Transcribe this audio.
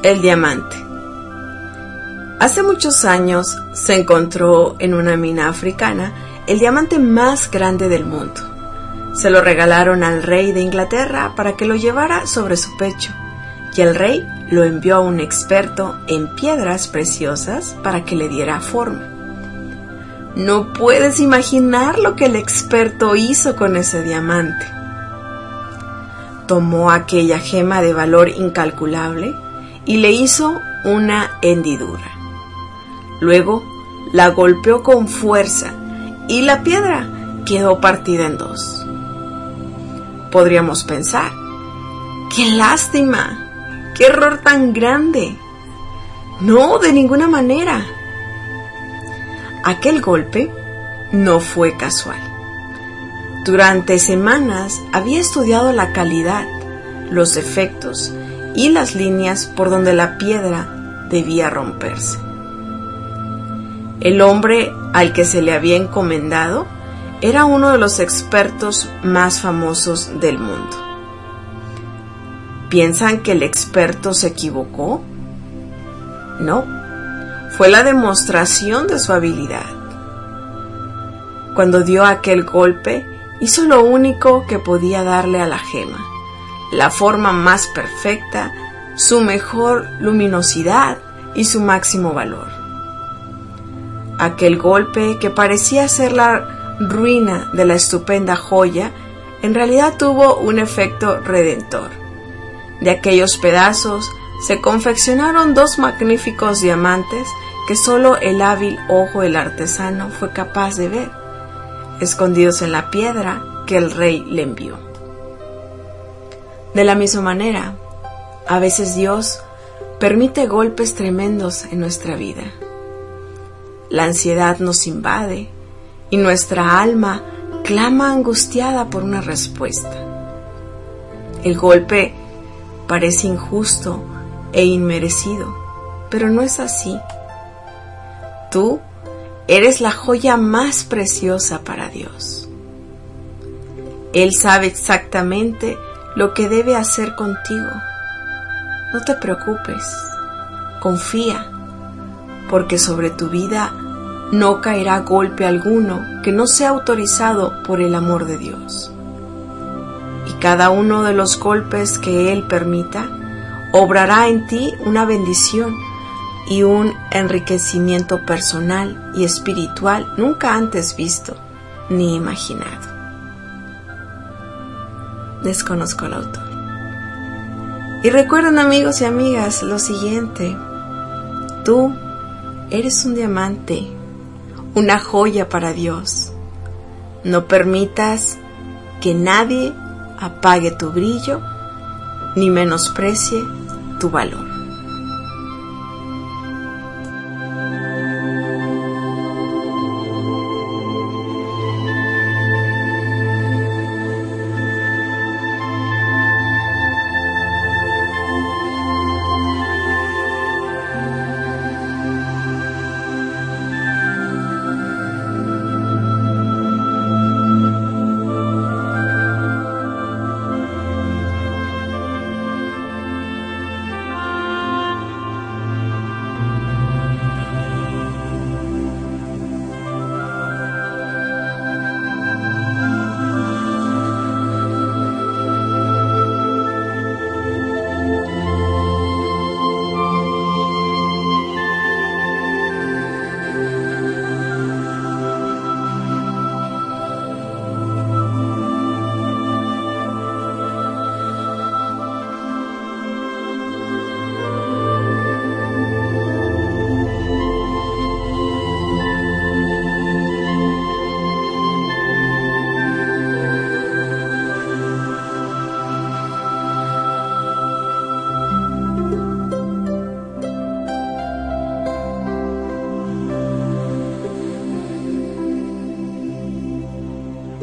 El diamante. Hace muchos años se encontró en una mina africana el diamante más grande del mundo. Se lo regalaron al rey de Inglaterra para que lo llevara sobre su pecho, y el rey lo envió a un experto en piedras preciosas para que le diera forma. No puedes imaginar lo que el experto hizo con ese diamante. Tomó aquella gema de valor incalculable y le hizo una hendidura. Luego la golpeó con fuerza y la piedra quedó partida en dos. Podríamos pensar, ¡qué lástima! ¡Qué error tan grande! No, de ninguna manera. Aquel golpe no fue casual. Durante semanas había estudiado la calidad, los efectos y las líneas por donde la piedra debía romperse. El hombre al que se le había encomendado era uno de los expertos más famosos del mundo. ¿Piensan que el experto se equivocó? No, fue la demostración de su habilidad. Cuando dio aquel golpe, hizo lo único que podía darle a la gema, la forma más perfecta, su mejor luminosidad y su máximo valor. Aquel golpe, que parecía ser la ruina de la estupenda joya, en realidad tuvo un efecto redentor. De aquellos pedazos se confeccionaron dos magníficos diamantes que solo el hábil ojo del artesano fue capaz de ver, escondidos en la piedra que el rey le envió. De la misma manera, a veces Dios permite golpes tremendos en nuestra vida. La ansiedad nos invade y nuestra alma clama angustiada por una respuesta. El golpe parece injusto e inmerecido, pero no es así. Tú eres la joya más preciosa para Dios. Él sabe exactamente lo que debe hacer contigo. No te preocupes, confía, porque sobre tu vida no caerá golpe alguno que no sea autorizado por el amor de Dios. Y cada uno de los golpes que Él permita, obrará en ti una bendición y un enriquecimiento personal y espiritual nunca antes visto ni imaginado. Desconozco al autor. Y recuerden, amigos y amigas, lo siguiente: tú eres un diamante, una joya para Dios. No permitas que nadie apague tu brillo ni menosprecie tu valor.